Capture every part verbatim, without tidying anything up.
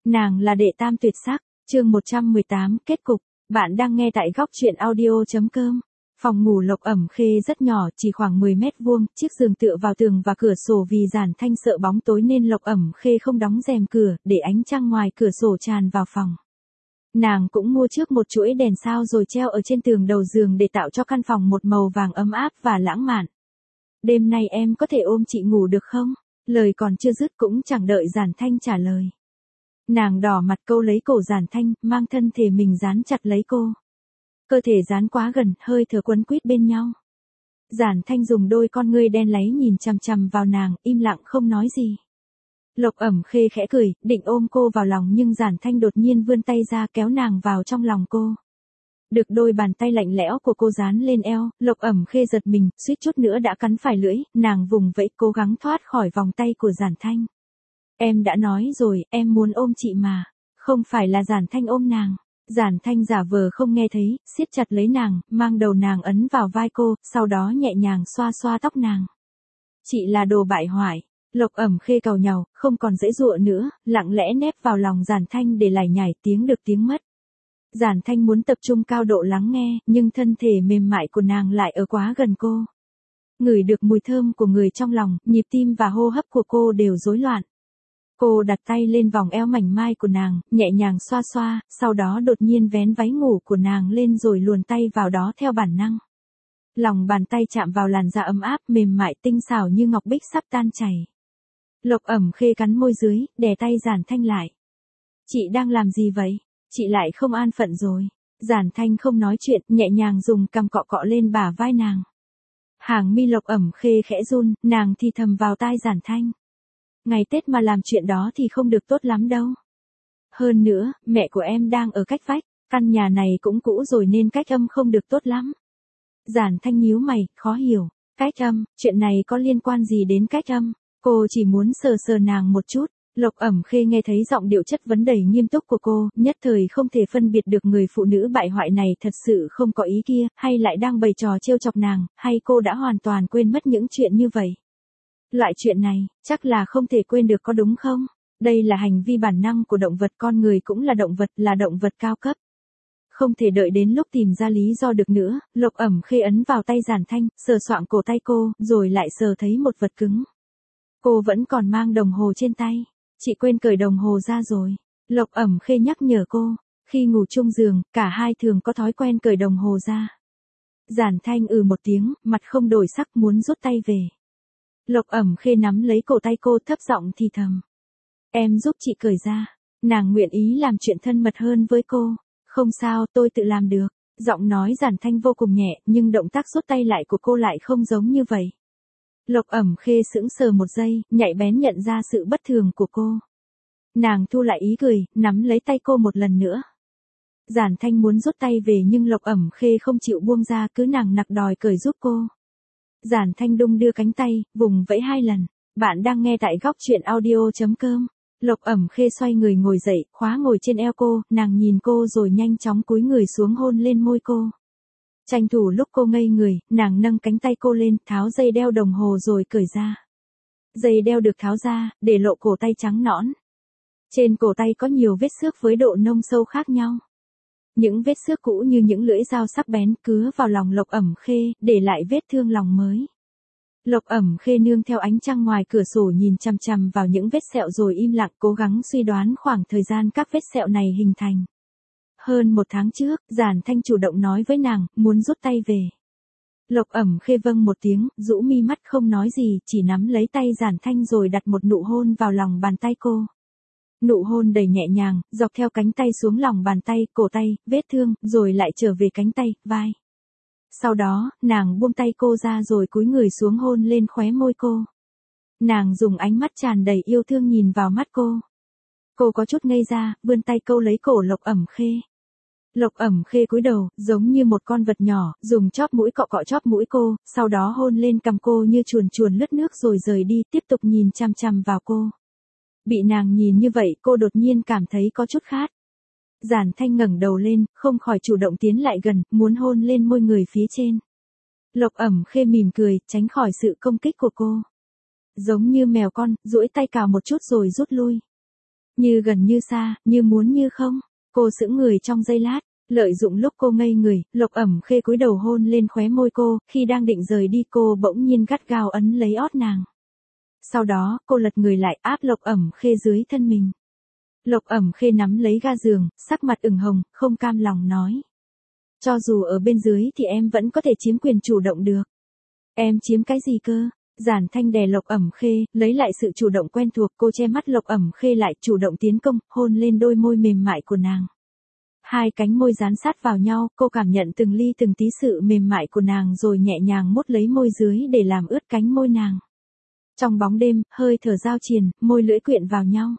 Nàng là đệ tam tuyệt sắc, chương một trăm mười tám, kết cục. Bạn đang nghe tại góc truyện audio.com. Phòng ngủ Lộc Ẩm Khê rất nhỏ, chỉ khoảng mười mét vuông, chiếc giường tựa vào tường và cửa sổ vì Giản Thanh sợ bóng tối nên Lộc Ẩm Khê không đóng rèm cửa, để ánh trăng ngoài cửa sổ tràn vào phòng. Nàng cũng mua trước một chuỗi đèn sao rồi treo ở trên tường đầu giường để tạo cho căn phòng một màu vàng ấm áp và lãng mạn. Đêm nay em có thể ôm chị ngủ được không? Lời còn chưa dứt cũng chẳng đợi Giản Thanh trả lời. Nàng đỏ mặt câu lấy cổ Giản Thanh, mang thân thể mình dán chặt lấy cô. Cơ thể dán quá gần, hơi thở quấn quýt bên nhau. Giản Thanh dùng đôi con ngươi đen láy nhìn chằm chằm vào nàng, im lặng không nói gì. Lộc Ẩm Khê khẽ cười, định ôm cô vào lòng nhưng Giản Thanh đột nhiên vươn tay ra kéo nàng vào trong lòng cô. Được đôi bàn tay lạnh lẽo của cô dán lên eo, Lộc Ẩm Khê giật mình, suýt chút nữa đã cắn phải lưỡi, nàng vùng vẫy cố gắng thoát khỏi vòng tay của Giản Thanh. Em đã nói rồi, em muốn ôm chị mà. Không phải là Giản Thanh ôm nàng. Giản Thanh giả vờ không nghe thấy, siết chặt lấy nàng, mang đầu nàng ấn vào vai cô, sau đó nhẹ nhàng xoa xoa tóc nàng. Chị là đồ bại hoại. Lộc Ẩm Khê càu nhàu, không còn giãy giụa nữa, lặng lẽ nép vào lòng Giản Thanh để lải nhải tiếng được tiếng mất. Giản Thanh muốn tập trung cao độ lắng nghe, nhưng thân thể mềm mại của nàng lại ở quá gần cô. Ngửi được mùi thơm của người trong lòng, nhịp tim và hô hấp của cô đều rối loạn. Cô đặt tay lên vòng eo mảnh mai của nàng, nhẹ nhàng xoa xoa, sau đó đột nhiên vén váy ngủ của nàng lên rồi luồn tay vào đó theo bản năng. Lòng bàn tay chạm vào làn da ấm áp, mềm mại tinh xảo như ngọc bích sắp tan chảy. Lộc Ẩm Khê cắn môi dưới, đè tay Giản Thanh lại. Chị đang làm gì vậy? Chị lại không an phận rồi. Giản Thanh không nói chuyện, nhẹ nhàng dùng cằm cọ cọ lên bả vai nàng. Hàng mi Lộc Ẩm Khê khẽ run, nàng thì thầm vào tai Giản Thanh. Ngày Tết mà làm chuyện đó thì không được tốt lắm đâu. Hơn nữa, mẹ của em đang ở cách vách, căn nhà này cũng cũ rồi nên cách âm không được tốt lắm. Giản Thanh nhíu mày, khó hiểu. Cách âm, chuyện này có liên quan gì đến cách âm? Cô chỉ muốn sờ sờ nàng một chút. Lộc Ẩm Khê nghe thấy giọng điệu chất vấn đầy nghiêm túc của cô, nhất thời không thể phân biệt được người phụ nữ bại hoại này thật sự không có ý kia, hay lại đang bày trò trêu chọc nàng, hay cô đã hoàn toàn quên mất những chuyện như vậy. Loại chuyện này, chắc là không thể quên được có đúng không? Đây là hành vi bản năng của động vật, con người cũng là động vật, là động vật cao cấp. Không thể đợi đến lúc tìm ra lý do được nữa, Lộc Ẩm Khê ấn vào tay Giản Thanh, sờ soạng cổ tay cô, rồi lại sờ thấy một vật cứng. Cô vẫn còn mang đồng hồ trên tay. Chị quên cởi đồng hồ ra rồi. Lộc Ẩm Khê nhắc nhở cô. Khi ngủ chung giường, cả hai thường có thói quen cởi đồng hồ ra. Giản Thanh ừ một tiếng, mặt không đổi sắc muốn rút tay về. Lộc Ẩm Khê nắm lấy cổ tay cô thấp giọng thì thầm. Em giúp chị cởi ra. Nàng nguyện ý làm chuyện thân mật hơn với cô. Không sao, tôi tự làm được. Giọng nói Giản Thanh vô cùng nhẹ, nhưng động tác rút tay lại của cô lại không giống như vậy. Lộc Ẩm Khê sững sờ một giây, nhạy bén nhận ra sự bất thường của cô. Nàng thu lại ý cười, nắm lấy tay cô một lần nữa. Giản Thanh muốn rút tay về nhưng Lộc Ẩm Khê không chịu buông ra, cứ nàng nặc đòi cởi giúp cô. Giản Thanh đung đưa cánh tay, vùng vẫy hai lần. Bạn đang nghe tại góc truyện audio.com. Lộc Ẩm Khê xoay người ngồi dậy, khóa ngồi trên eo cô, nàng nhìn cô rồi nhanh chóng cúi người xuống hôn lên môi cô. Tranh thủ lúc cô ngây người, nàng nâng cánh tay cô lên, tháo dây đeo đồng hồ rồi cởi ra. Dây đeo được tháo ra, để lộ cổ tay trắng nõn. Trên cổ tay có nhiều vết xước với độ nông sâu khác nhau. Những vết xước cũ như những lưỡi dao sắc bén cứa vào lòng Lộc Ẩm Khê, để lại vết thương lòng mới. Lộc Ẩm Khê nương theo ánh trăng ngoài cửa sổ nhìn chằm chằm vào những vết sẹo rồi im lặng cố gắng suy đoán khoảng thời gian các vết sẹo này hình thành. Hơn một tháng trước, Giản Thanh chủ động nói với nàng, muốn rút tay về. Lộc Ẩm Khê vâng một tiếng, rũ mi mắt không nói gì, chỉ nắm lấy tay Giản Thanh rồi đặt một nụ hôn vào lòng bàn tay cô. Nụ hôn đầy nhẹ nhàng, dọc theo cánh tay xuống lòng bàn tay, cổ tay, vết thương, rồi lại trở về cánh tay, vai. Sau đó, nàng buông tay cô ra rồi cúi người xuống hôn lên khóe môi cô. Nàng dùng ánh mắt tràn đầy yêu thương nhìn vào mắt cô. Cô có chút ngây ra, vươn tay câu lấy cổ Lộc Ẩm Khê. Lộc Ẩm Khê cúi đầu, giống như một con vật nhỏ, dùng chóp mũi cọ cọ chóp mũi cô, sau đó hôn lên cằm cô như chuồn chuồn lướt nước rồi rời đi, tiếp tục nhìn chằm chằm vào cô. Bị nàng nhìn như vậy, cô đột nhiên cảm thấy có chút khát. Giản Thanh ngẩng đầu lên, không khỏi chủ động tiến lại gần, muốn hôn lên môi người phía trên. Lộc Ẩm Khê mỉm cười, tránh khỏi sự công kích của cô. Giống như mèo con, duỗi tay cào một chút rồi rút lui. Như gần như xa, như muốn như không. Cô sững người trong giây lát. Lợi dụng lúc cô ngây người, Lộc Ẩm Khê cúi đầu hôn lên khóe môi cô, khi đang định rời đi cô bỗng nhiên gắt gao ấn lấy ót nàng. Sau đó, cô lật người lại áp Lộc Ẩm Khê dưới thân mình. Lộc Ẩm Khê nắm lấy ga giường, sắc mặt ửng hồng, không cam lòng nói. Cho dù ở bên dưới thì em vẫn có thể chiếm quyền chủ động được. Em chiếm cái gì cơ? Giản Thanh đè Lộc Ẩm Khê, lấy lại sự chủ động quen thuộc, cô che mắt Lộc Ẩm Khê lại, chủ động tiến công, hôn lên đôi môi mềm mại của nàng. Hai cánh môi dán sát vào nhau, cô cảm nhận từng ly từng tí sự mềm mại của nàng rồi nhẹ nhàng mút lấy môi dưới để làm ướt cánh môi nàng. Trong bóng đêm, hơi thở giao triền, môi lưỡi quyện vào nhau.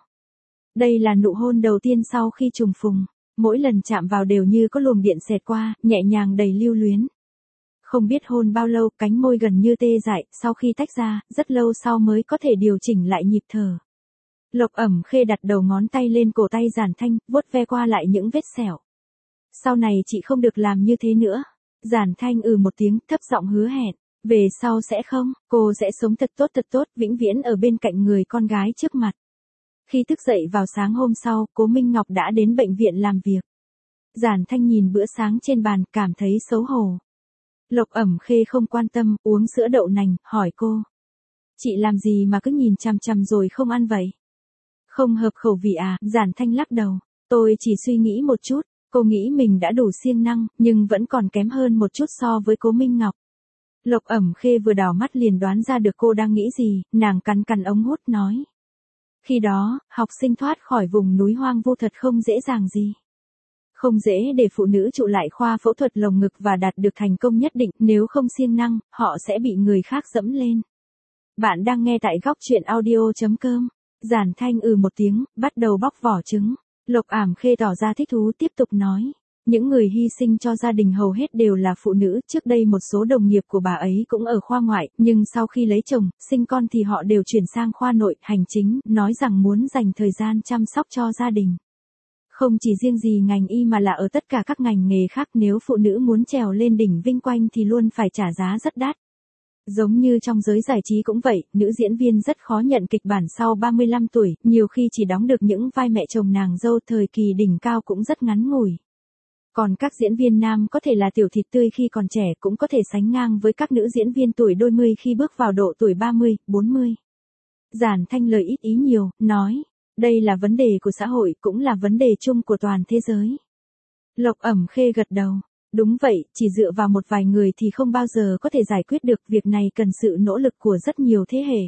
Đây là nụ hôn đầu tiên sau khi trùng phùng, mỗi lần chạm vào đều như có luồng điện xẹt qua, nhẹ nhàng đầy lưu luyến. Không biết hôn bao lâu, cánh môi gần như tê dại, sau khi tách ra, rất lâu sau mới có thể điều chỉnh lại nhịp thở. Lộc Ẩm Khê đặt đầu ngón tay lên cổ tay Giản Thanh, vuốt ve qua lại những vết sẹo. Sau này chị không được làm như thế nữa. Giản Thanh ừ một tiếng, thấp giọng hứa hẹn. Về sau sẽ không, cô sẽ sống thật tốt thật tốt, vĩnh viễn ở bên cạnh người con gái trước mặt. Khi thức dậy vào sáng hôm sau, Cố Minh Ngọc đã đến bệnh viện làm việc. Giản Thanh nhìn bữa sáng trên bàn, cảm thấy xấu hổ. Lộc Ẩm Khê không quan tâm, uống sữa đậu nành, hỏi cô. Chị làm gì mà cứ nhìn chằm chằm rồi không ăn vậy? Không hợp khẩu vị à? Giản Thanh lắc đầu. Tôi chỉ suy nghĩ một chút, cô nghĩ mình đã đủ siêng năng, nhưng vẫn còn kém hơn một chút so với Cố Minh Ngọc. Lộc Ẩm Khê vừa đảo mắt liền đoán ra được cô đang nghĩ gì, nàng cắn cắn ống hút nói. Khi đó, học sinh thoát khỏi vùng núi hoang vu thật không dễ dàng gì. Không dễ để phụ nữ trụ lại khoa phẫu thuật lồng ngực và đạt được thành công nhất định, nếu không siêng năng, họ sẽ bị người khác dẫm lên. Bạn đang nghe tại góc truyện audio chấm com. Giản Thanh ừ một tiếng, bắt đầu bóc vỏ trứng. Lộc Ẩm Khê tỏ ra thích thú tiếp tục nói. Những người hy sinh cho gia đình hầu hết đều là phụ nữ, trước đây một số đồng nghiệp của bà ấy cũng ở khoa ngoại, nhưng sau khi lấy chồng, sinh con thì họ đều chuyển sang khoa nội, hành chính, nói rằng muốn dành thời gian chăm sóc cho gia đình. Không chỉ riêng gì ngành y mà là ở tất cả các ngành nghề khác, nếu phụ nữ muốn trèo lên đỉnh vinh quang thì luôn phải trả giá rất đắt. Giống như trong giới giải trí cũng vậy, nữ diễn viên rất khó nhận kịch bản sau ba mươi lăm tuổi, nhiều khi chỉ đóng được những vai mẹ chồng nàng dâu, thời kỳ đỉnh cao cũng rất ngắn ngủi. Còn các diễn viên nam có thể là tiểu thịt tươi khi còn trẻ, cũng có thể sánh ngang với các nữ diễn viên tuổi đôi mươi khi bước vào độ tuổi ba mươi, bốn mươi. Giản Thanh lời ít ý nhiều, nói, đây là vấn đề của xã hội, cũng là vấn đề chung của toàn thế giới. Lộc Ẩm Khê gật đầu. Đúng vậy, chỉ dựa vào một vài người thì không bao giờ có thể giải quyết được, việc này cần sự nỗ lực của rất nhiều thế hệ.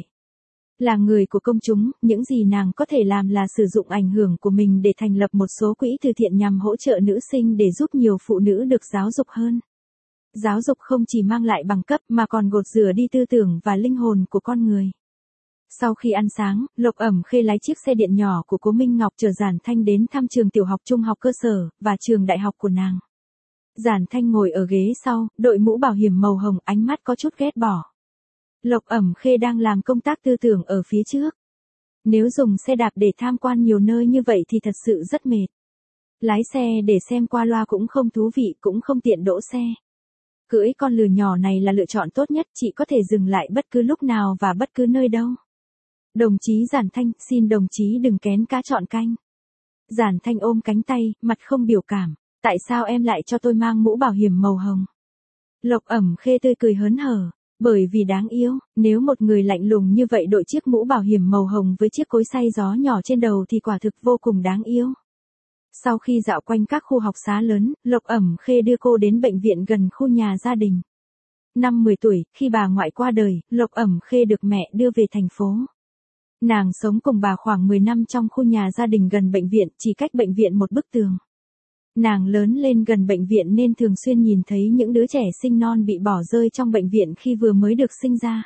Là người của công chúng, những gì nàng có thể làm là sử dụng ảnh hưởng của mình để thành lập một số quỹ từ thiện nhằm hỗ trợ nữ sinh để giúp nhiều phụ nữ được giáo dục hơn. Giáo dục không chỉ mang lại bằng cấp mà còn gột rửa đi tư tưởng và linh hồn của con người. Sau khi ăn sáng, Lộc Ẩm Khê lái chiếc xe điện nhỏ của Cố Minh Ngọc chở Giản Thanh đến thăm trường tiểu học trung học cơ sở, và trường đại học của nàng. Giản Thanh ngồi ở ghế sau, đội mũ bảo hiểm màu hồng, ánh mắt có chút ghét bỏ. Lộc Ẩm Khê đang làm công tác tư tưởng ở phía trước. Nếu dùng xe đạp để tham quan nhiều nơi như vậy thì thật sự rất mệt. Lái xe để xem qua loa cũng không thú vị, cũng không tiện đỗ xe. Cưỡi con lừa nhỏ này là lựa chọn tốt nhất, chị có thể dừng lại bất cứ lúc nào và bất cứ nơi đâu. Đồng chí Giản Thanh, xin đồng chí đừng kén cá chọn canh. Giản Thanh ôm cánh tay, mặt không biểu cảm. Tại sao em lại cho tôi mang mũ bảo hiểm màu hồng? Lộc Ẩm Khê tươi cười hớn hở. Bởi vì đáng yêu, nếu một người lạnh lùng như vậy đội chiếc mũ bảo hiểm màu hồng với chiếc cối xay gió nhỏ trên đầu thì quả thực vô cùng đáng yêu. Sau khi dạo quanh các khu học xá lớn, Lộc Ẩm Khê đưa cô đến bệnh viện gần khu nhà gia đình. Năm mười tuổi, khi bà ngoại qua đời, Lộc Ẩm Khê được mẹ đưa về thành phố. Nàng sống cùng bà khoảng mười năm trong khu nhà gia đình gần bệnh viện, chỉ cách bệnh viện một bức tường. Nàng lớn lên gần bệnh viện nên thường xuyên nhìn thấy những đứa trẻ sinh non bị bỏ rơi trong bệnh viện khi vừa mới được sinh ra.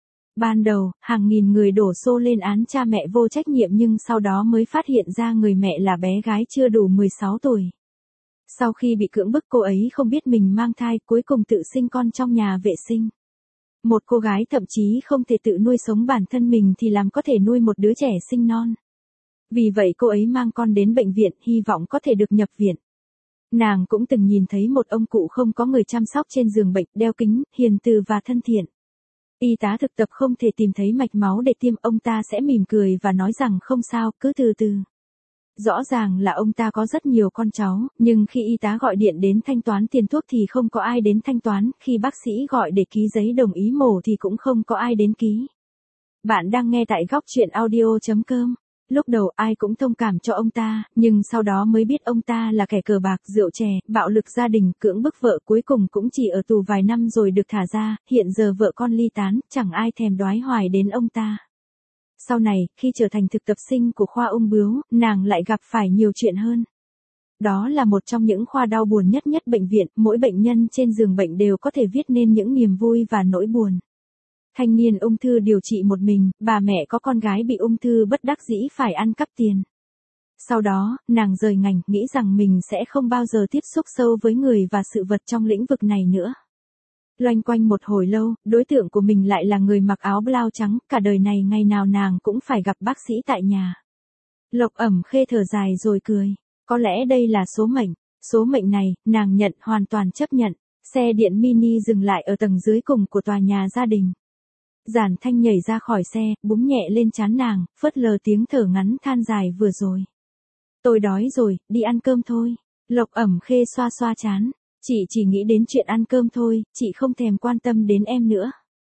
Ban đầu, hàng nghìn người đổ xô lên án cha mẹ vô trách nhiệm, nhưng sau đó mới phát hiện ra người mẹ là bé gái chưa đủ mười sáu tuổi. Sau khi bị cưỡng bức, cô ấy không biết mình mang thai, cuối cùng tự sinh con trong nhà vệ sinh. Một cô gái thậm chí không thể tự nuôi sống bản thân mình thì làm có thể nuôi một đứa trẻ sinh non. Vì vậy cô ấy mang con đến bệnh viện, hy vọng có thể được nhập viện. Nàng cũng từng nhìn thấy một ông cụ không có người chăm sóc trên giường bệnh, đeo kính, hiền từ và thân thiện. Y tá thực tập không thể tìm thấy mạch máu để tiêm, ông ta sẽ mỉm cười và nói rằng không sao, cứ từ từ. Rõ ràng là ông ta có rất nhiều con cháu, nhưng khi y tá gọi điện đến thanh toán tiền thuốc thì không có ai đến thanh toán, khi bác sĩ gọi để ký giấy đồng ý mổ thì cũng không có ai đến ký. Bạn đang nghe tại góc chuyện audio chấm com. Lúc đầu ai cũng thông cảm cho ông ta, nhưng sau đó mới biết ông ta là kẻ cờ bạc, rượu chè, bạo lực gia đình, cưỡng bức vợ, cuối cùng cũng chỉ ở tù vài năm rồi được thả ra, hiện giờ vợ con ly tán, chẳng ai thèm đoái hoài đến ông ta. Sau này, khi trở thành thực tập sinh của khoa ung bướu, nàng lại gặp phải nhiều chuyện hơn. Đó là một trong những khoa đau buồn nhất nhất bệnh viện, mỗi bệnh nhân trên giường bệnh đều có thể viết nên những niềm vui và nỗi buồn. Thanh niên ung thư điều trị một mình, bà mẹ có con gái bị ung thư bất đắc dĩ phải ăn cắp tiền. Sau đó, nàng rời ngành, nghĩ rằng mình sẽ không bao giờ tiếp xúc sâu với người và sự vật trong lĩnh vực này nữa. Loanh quanh một hồi lâu, đối tượng của mình lại là người mặc áo blau trắng, cả đời này ngày nào nàng cũng phải gặp bác sĩ tại nhà. Lộc Ẩm Khê thở dài rồi cười. Có lẽ đây là số mệnh. Số mệnh này, nàng nhận, hoàn toàn chấp nhận. Xe điện mini dừng lại ở tầng dưới cùng của tòa nhà gia đình. Giản Thanh nhảy ra khỏi xe, búng nhẹ lên trán nàng, phớt lờ tiếng thở ngắn than dài vừa rồi. Tôi đói rồi, đi ăn cơm thôi. Lộc Ẩm Khê xoa xoa trán. Chị chỉ nghĩ đến chuyện ăn cơm thôi, chị không thèm quan tâm đến em nữa.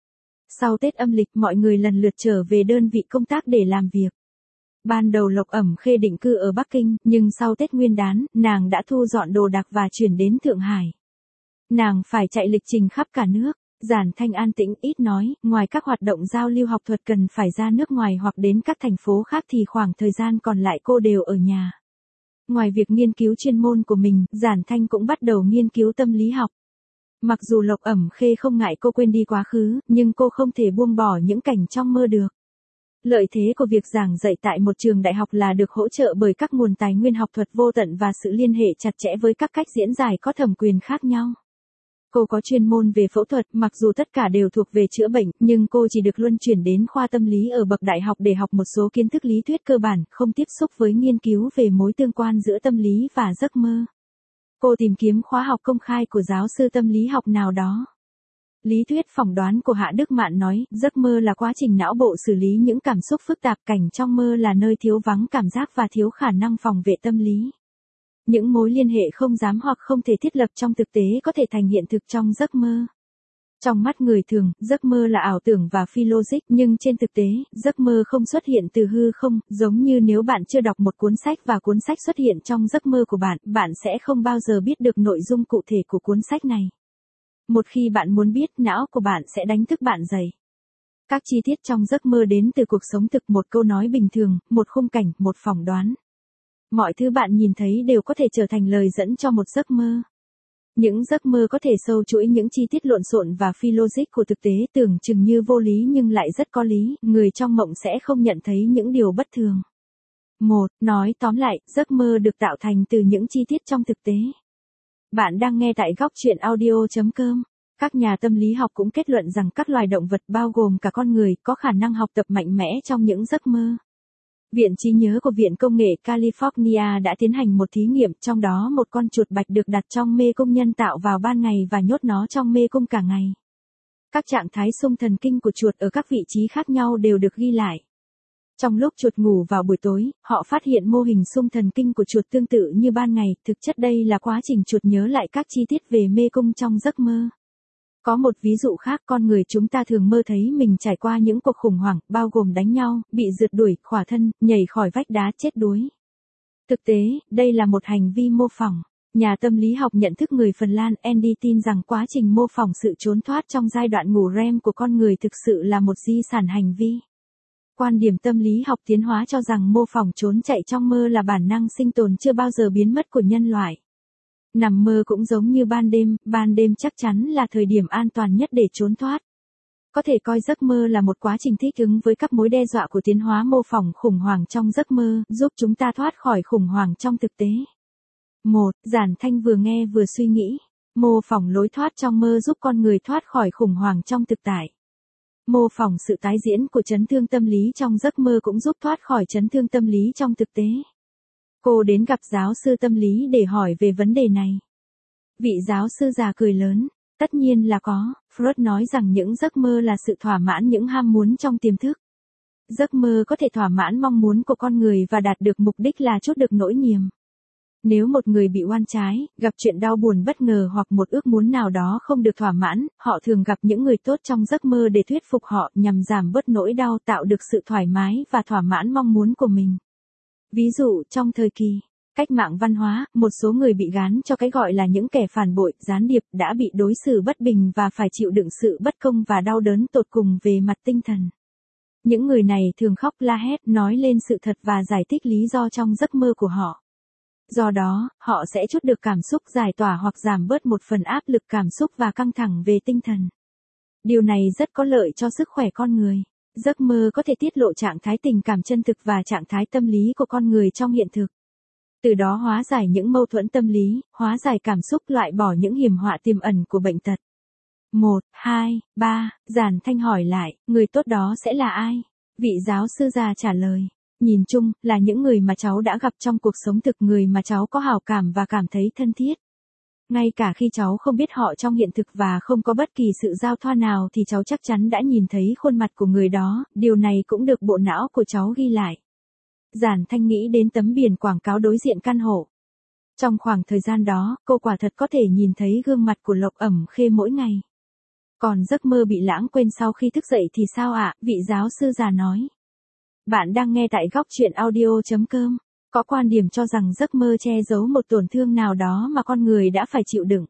Sau Tết âm lịch mọi người lần lượt trở về đơn vị công tác để làm việc. Ban đầu Lộc Ẩm Khê định cư ở Bắc Kinh, nhưng sau Tết Nguyên đán, nàng đã thu dọn đồ đạc và chuyển đến Thượng Hải. Nàng phải chạy lịch trình khắp cả nước. Giản Thanh an tĩnh ít nói, ngoài các hoạt động giao lưu học thuật cần phải ra nước ngoài hoặc đến các thành phố khác thì khoảng thời gian còn lại cô đều ở nhà. Ngoài việc nghiên cứu chuyên môn của mình, Giản Thanh cũng bắt đầu nghiên cứu tâm lý học. Mặc dù Lộc Ẩm Khê không ngại cô quên đi quá khứ, nhưng cô không thể buông bỏ những cảnh trong mơ được. Lợi thế của việc giảng dạy tại một trường đại học là được hỗ trợ bởi các nguồn tài nguyên học thuật vô tận và sự liên hệ chặt chẽ với các cách diễn giải có thẩm quyền khác nhau. Cô có chuyên môn về phẫu thuật, mặc dù tất cả đều thuộc về chữa bệnh, nhưng cô chỉ được luân chuyển đến khoa tâm lý ở bậc đại học để học một số kiến thức lý thuyết cơ bản, không tiếp xúc với nghiên cứu về mối tương quan giữa tâm lý và giấc mơ. Cô tìm kiếm khóa học công khai của giáo sư tâm lý học nào đó. Lý thuyết phỏng đoán của Hạ Đức Mạn nói, giấc mơ là quá trình não bộ xử lý những cảm xúc phức tạp, cảnh trong mơ là nơi thiếu vắng cảm giác và thiếu khả năng phòng vệ tâm lý. Những mối liên hệ không dám hoặc không thể thiết lập trong thực tế có thể thành hiện thực trong giấc mơ. Trong mắt người thường, giấc mơ là ảo tưởng và phi logic, nhưng trên thực tế, giấc mơ không xuất hiện từ hư không, giống như nếu bạn chưa đọc một cuốn sách và cuốn sách xuất hiện trong giấc mơ của bạn, bạn sẽ không bao giờ biết được nội dung cụ thể của cuốn sách này. Một khi bạn muốn biết, não của bạn sẽ đánh thức bạn dậy. Các chi tiết trong giấc mơ đến từ cuộc sống thực, một câu nói bình thường, một khung cảnh, một phỏng đoán. Mọi thứ bạn nhìn thấy đều có thể trở thành lời dẫn cho một giấc mơ. Những giấc mơ có thể sâu chuỗi những chi tiết lộn xộn và phi logic của thực tế, tưởng chừng như vô lý nhưng lại rất có lý, người trong mộng sẽ không nhận thấy những điều bất thường. một. Nói tóm lại, giấc mơ được tạo thành từ những chi tiết trong thực tế. Bạn đang nghe tại góc chuyện audio chấm com. Các nhà tâm lý học cũng kết luận rằng các loài động vật bao gồm cả con người có khả năng học tập mạnh mẽ trong những giấc mơ. Viện trí nhớ của Viện Công nghệ California đã tiến hành một thí nghiệm, trong đó một con chuột bạch được đặt trong mê cung nhân tạo vào ban ngày và nhốt nó trong mê cung cả ngày. Các trạng thái xung thần kinh của chuột ở các vị trí khác nhau đều được ghi lại. Trong lúc chuột ngủ vào buổi tối, họ phát hiện mô hình xung thần kinh của chuột tương tự như ban ngày, thực chất đây là quá trình chuột nhớ lại các chi tiết về mê cung trong giấc mơ. Có một ví dụ khác, con người chúng ta thường mơ thấy mình trải qua những cuộc khủng hoảng, bao gồm đánh nhau, bị rượt đuổi, khỏa thân, nhảy khỏi vách đá, chết đuối. Thực tế, đây là một hành vi mô phỏng. Nhà tâm lý học nhận thức người Phần Lan Andy tin rằng quá trình mô phỏng sự trốn thoát trong giai đoạn ngủ rem của con người thực sự là một di sản hành vi. Quan điểm tâm lý học tiến hóa cho rằng mô phỏng trốn chạy trong mơ là bản năng sinh tồn chưa bao giờ biến mất của nhân loại. Nằm mơ cũng giống như ban đêm, ban đêm chắc chắn là thời điểm an toàn nhất để trốn thoát. Có thể coi giấc mơ là một quá trình thích ứng với các mối đe dọa của tiến hóa mô phỏng khủng hoảng trong giấc mơ, giúp chúng ta thoát khỏi khủng hoảng trong thực tế. một. Giản Thanh vừa nghe vừa suy nghĩ. Mô phỏng lối thoát trong mơ giúp con người thoát khỏi khủng hoảng trong thực tại. Mô phỏng sự tái diễn của chấn thương tâm lý trong giấc mơ cũng giúp thoát khỏi chấn thương tâm lý trong thực tế. Cô đến gặp giáo sư tâm lý để hỏi về vấn đề này. Vị giáo sư già cười lớn. Tất nhiên là có, Freud nói rằng những giấc mơ là sự thỏa mãn những ham muốn trong tiềm thức. Giấc mơ có thể thỏa mãn mong muốn của con người và đạt được mục đích là trút được nỗi niềm. Nếu một người bị oan trái, gặp chuyện đau buồn bất ngờ hoặc một ước muốn nào đó không được thỏa mãn, họ thường gặp những người tốt trong giấc mơ để thuyết phục họ nhằm giảm bớt nỗi đau, tạo được sự thoải mái và thỏa mãn mong muốn của mình. Ví dụ, trong thời kỳ cách mạng văn hóa, một số người bị gán cho cái gọi là những kẻ phản bội, gián điệp đã bị đối xử bất bình và phải chịu đựng sự bất công và đau đớn tột cùng về mặt tinh thần. Những người này thường khóc la hét, nói lên sự thật và giải thích lý do trong giấc mơ của họ. Do đó, họ sẽ trút được cảm xúc, giải tỏa hoặc giảm bớt một phần áp lực cảm xúc và căng thẳng về tinh thần. Điều này rất có lợi cho sức khỏe con người. Giấc mơ có thể tiết lộ trạng thái tình cảm chân thực và trạng thái tâm lý của con người trong hiện thực. Từ đó hóa giải những mâu thuẫn tâm lý, hóa giải cảm xúc, loại bỏ những hiểm họa tiềm ẩn của bệnh tật. một, hai, ba, Giản Thanh hỏi lại, người tốt đó sẽ là ai? Vị giáo sư già trả lời. Nhìn chung, là những người mà cháu đã gặp trong cuộc sống thực, người mà cháu có hảo cảm và cảm thấy thân thiết. Ngay cả khi cháu không biết họ trong hiện thực và không có bất kỳ sự giao thoa nào thì cháu chắc chắn đã nhìn thấy khuôn mặt của người đó, điều này cũng được bộ não của cháu ghi lại. Giản Thanh nghĩ đến tấm biển quảng cáo đối diện căn hộ. Trong khoảng thời gian đó, cô quả thật có thể nhìn thấy gương mặt của Lộc Ẩm Khê mỗi ngày. Còn giấc mơ bị lãng quên sau khi thức dậy thì sao ạ? Vị giáo sư già nói. Bạn đang nghe tại góc truyện audio chấm com. Có quan điểm cho rằng giấc mơ che giấu một tổn thương nào đó mà con người đã phải chịu đựng.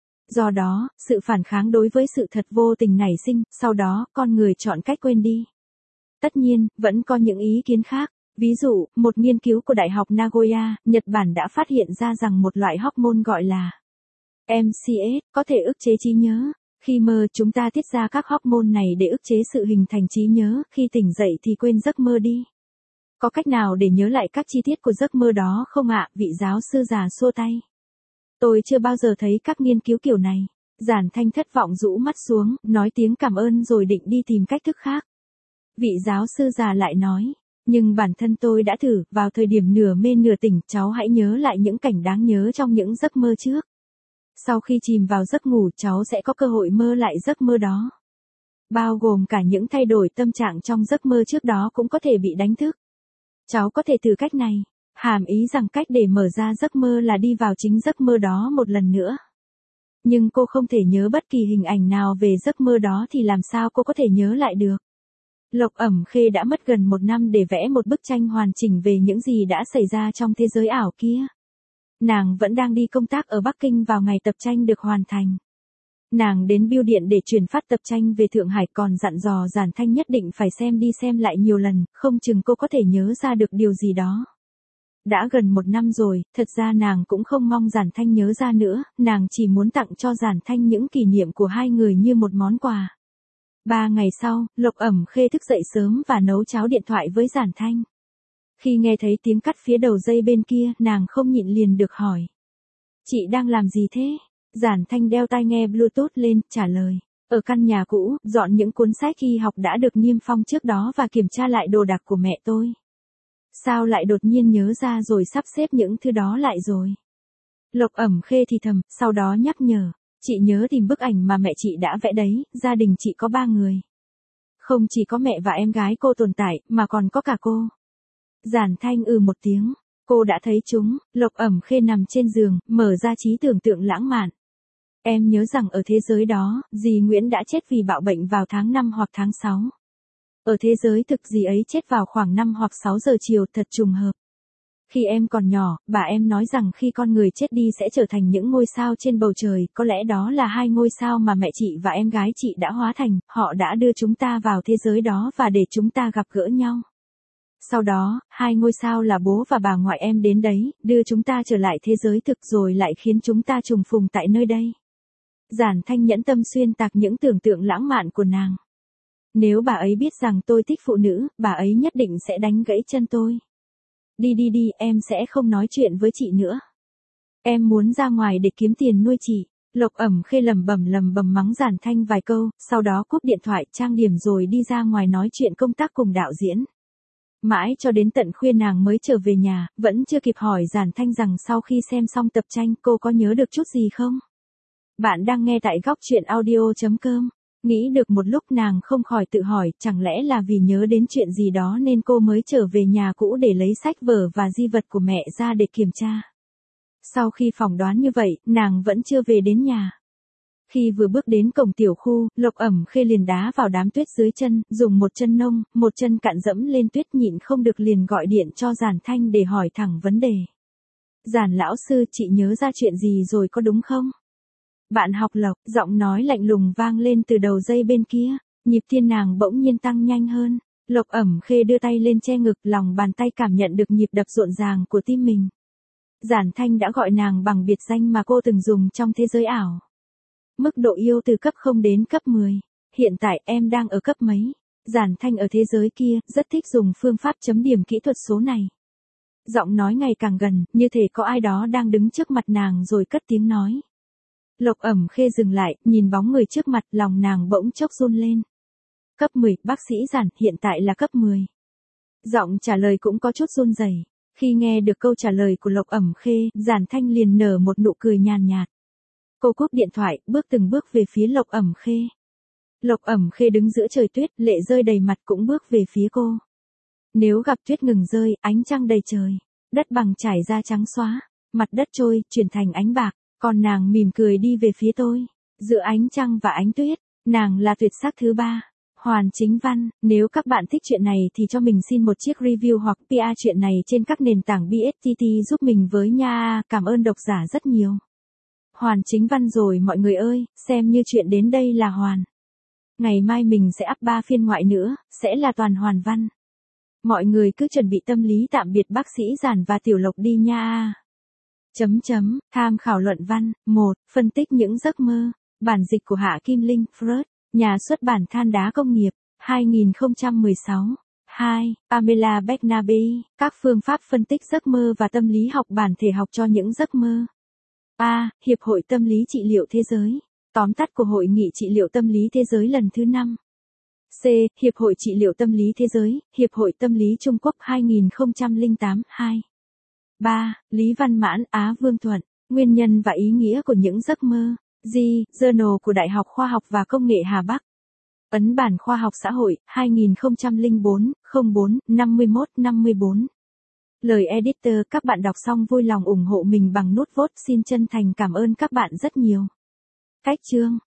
Do đó, sự phản kháng đối với sự thật vô tình nảy sinh, sau đó, con người chọn cách quên đi. Tất nhiên, vẫn có những ý kiến khác. Ví dụ, một nghiên cứu của Đại học Nagoya, Nhật Bản đã phát hiện ra rằng một loại hormone gọi là em xê ét có thể ức chế trí nhớ. Khi mơ, chúng ta tiết ra các hormone này để ức chế sự hình thành trí nhớ, khi tỉnh dậy thì quên giấc mơ đi. Có cách nào để nhớ lại các chi tiết của giấc mơ đó không ạ? Vị giáo sư già xua tay. Tôi chưa bao giờ thấy các nghiên cứu kiểu này. Giản Thanh thất vọng rũ mắt xuống, nói tiếng cảm ơn rồi định đi tìm cách thức khác. Vị giáo sư già lại nói. Nhưng bản thân tôi đã thử, vào thời điểm nửa mê nửa tỉnh, cháu hãy nhớ lại những cảnh đáng nhớ trong những giấc mơ trước. Sau khi chìm vào giấc ngủ, cháu sẽ có cơ hội mơ lại giấc mơ đó. Bao gồm cả những thay đổi tâm trạng trong giấc mơ trước đó cũng có thể bị đánh thức. Cháu có thể thử cách này, hàm ý rằng cách để mở ra giấc mơ là đi vào chính giấc mơ đó một lần nữa. Nhưng cô không thể nhớ bất kỳ hình ảnh nào về giấc mơ đó thì làm sao cô có thể nhớ lại được? Lộc Ẩm Khê đã mất gần một năm để vẽ một bức tranh hoàn chỉnh về những gì đã xảy ra trong thế giới ảo kia. Nàng vẫn đang đi công tác ở Bắc Kinh vào ngày tập tranh được hoàn thành. Nàng đến bưu điện để chuyển phát tập tranh về Thượng Hải, còn dặn dò Giản Thanh nhất định phải xem đi xem lại nhiều lần, không chừng cô có thể nhớ ra được điều gì đó. Đã gần một năm rồi, thật ra nàng cũng không mong Giản Thanh nhớ ra nữa, nàng chỉ muốn tặng cho Giản Thanh những kỷ niệm của hai người như một món quà. Ba ngày sau, Lộc Ẩm Khê thức dậy sớm và nấu cháo điện thoại với Giản Thanh. Khi nghe thấy tiếng cắt phía đầu dây bên kia, nàng không nhịn liền được hỏi. Chị đang làm gì thế? Giản Thanh đeo tai nghe Bluetooth lên, trả lời. Ở căn nhà cũ, dọn những cuốn sách y học đã được niêm phong trước đó và kiểm tra lại đồ đạc của mẹ tôi. Sao lại đột nhiên nhớ ra rồi sắp xếp những thứ đó lại rồi? Lộc Ẩm Khê thì thầm, sau đó nhắc nhở. Chị nhớ tìm bức ảnh mà mẹ chị đã vẽ đấy, gia đình chị có ba người. Không chỉ có mẹ và em gái cô tồn tại, mà còn có cả cô. Giản Thanh ừ một tiếng. Cô đã thấy chúng. Lộc Ẩm Khê nằm trên giường, mở ra trí tưởng tượng lãng mạn. Em nhớ rằng ở thế giới đó, dì Nguyễn đã chết vì bạo bệnh vào tháng năm hoặc tháng sáu. Ở thế giới thực dì ấy chết vào khoảng năm hoặc sáu giờ chiều, thật trùng hợp. Khi em còn nhỏ, bà em nói rằng khi con người chết đi sẽ trở thành những ngôi sao trên bầu trời, có lẽ đó là hai ngôi sao mà mẹ chị và em gái chị đã hóa thành, họ đã đưa chúng ta vào thế giới đó và để chúng ta gặp gỡ nhau. Sau đó, hai ngôi sao là bố và bà ngoại em đến đấy, đưa chúng ta trở lại thế giới thực rồi lại khiến chúng ta trùng phùng tại nơi đây. Giản Thanh nhẫn tâm xuyên tạc những tưởng tượng lãng mạn của nàng. Nếu bà ấy biết rằng tôi thích phụ nữ, bà ấy nhất định sẽ đánh gãy chân tôi. Đi đi đi, em sẽ không nói chuyện với chị nữa. Em muốn ra ngoài để kiếm tiền nuôi chị. Lộc Ẩm Khê lầm bầm lầm bầm mắng Giản Thanh vài câu, sau đó cúp điện thoại, trang điểm rồi đi ra ngoài nói chuyện công tác cùng đạo diễn. Mãi cho đến tận khuya nàng mới trở về nhà, vẫn chưa kịp hỏi Giản Thanh rằng sau khi xem xong tập tranh cô có nhớ được chút gì không? Bạn đang nghe tại góc truyện audio chấm com. Nghĩ được một lúc nàng không khỏi tự hỏi, chẳng lẽ là vì nhớ đến chuyện gì đó nên cô mới trở về nhà cũ để lấy sách vở và di vật của mẹ ra để kiểm tra. Sau khi phỏng đoán như vậy, nàng vẫn chưa về đến nhà. Khi vừa bước đến cổng tiểu khu, Lộc Ẩm Khê liền đá vào đám tuyết dưới chân, dùng một chân nông, một chân cạn dẫm lên tuyết, nhịn không được liền gọi điện cho Giản Thanh để hỏi thẳng vấn đề. Giản lão sư, chị nhớ ra chuyện gì rồi có đúng không? Bạn học Lộc, giọng nói lạnh lùng vang lên từ đầu dây bên kia, nhịp tim nàng bỗng nhiên tăng nhanh hơn. Lộc Ẩm Khê đưa tay lên che ngực, lòng bàn tay cảm nhận được nhịp đập rộn ràng của tim mình. Giản Thanh đã gọi nàng bằng biệt danh mà cô từng dùng trong thế giới ảo. Mức độ yêu từ cấp không đến cấp mười. Hiện tại em đang ở cấp mấy? Giản Thanh ở thế giới kia, rất thích dùng phương pháp chấm điểm kỹ thuật số này. Giọng nói ngày càng gần, như thể có ai đó đang đứng trước mặt nàng rồi cất tiếng nói. Lộc Ẩm Khê dừng lại, nhìn bóng người trước mặt, lòng nàng bỗng chốc run lên. Cấp mười, bác sĩ Giản, hiện tại là cấp mười. Giọng trả lời cũng có chút run rẩy. Khi nghe được câu trả lời của Lộc Ẩm Khê, Giản Thanh liền nở một nụ cười nhàn nhạt. Cô cúp điện thoại, bước từng bước về phía Lộc Ẩm Khê. Lộc Ẩm Khê đứng giữa trời tuyết, lệ rơi đầy mặt cũng bước về phía cô. Nếu gặp tuyết ngừng rơi, ánh trăng đầy trời, đất bằng trải ra trắng xóa, mặt đất trôi, chuyển thành ánh bạc, còn nàng mỉm cười đi về phía tôi. Giữa ánh trăng và ánh tuyết, nàng là tuyệt sắc thứ ba. Hoàn Chính Văn, nếu các bạn thích chuyện này thì cho mình xin một chiếc review hoặc pê e chuyện này trên các nền tảng bê ét tê tê giúp mình với nha, cảm ơn độc giả rất nhiều. Hoàn Chính Văn rồi mọi người ơi, xem như chuyện đến đây là hoàn. Ngày mai mình sẽ up ba phiên ngoại nữa, sẽ là toàn hoàn văn. Mọi người cứ chuẩn bị tâm lý tạm biệt bác sĩ Giản và Tiểu Lộc đi nha. Chấm chấm, tham khảo luận văn, một, phân tích những giấc mơ. Bản dịch của Hạ Kim Linh, Freud, nhà xuất bản Than Đá Công nghiệp, hai nghìn không trăm mười sáu. hai. Pamela Bernabe, các phương pháp phân tích giấc mơ và tâm lý học bản thể học cho những giấc mơ. A. Hiệp hội Tâm lý Trị liệu Thế giới. Tóm tắt của Hội nghị Trị liệu Tâm lý Thế giới lần thứ năm. C. Hiệp hội Trị liệu Tâm lý Thế giới, Hiệp hội Tâm lý Trung Quốc hai nghìn không trăm lẻ tám. hai. ba. Lý Văn Mãn, Á Vương Thuận, Nguyên nhân và ý nghĩa của những giấc mơ. G. Journal của Đại học Khoa học và Công nghệ Hà Bắc. Ấn bản Khoa học Xã hội, hai nghìn không trăm lẻ bốn, không bốn, năm mươi mốt, năm mươi bốn. Lời editor, các bạn đọc xong vui lòng ủng hộ mình bằng nút vote, xin chân thành cảm ơn các bạn rất nhiều. Cách chương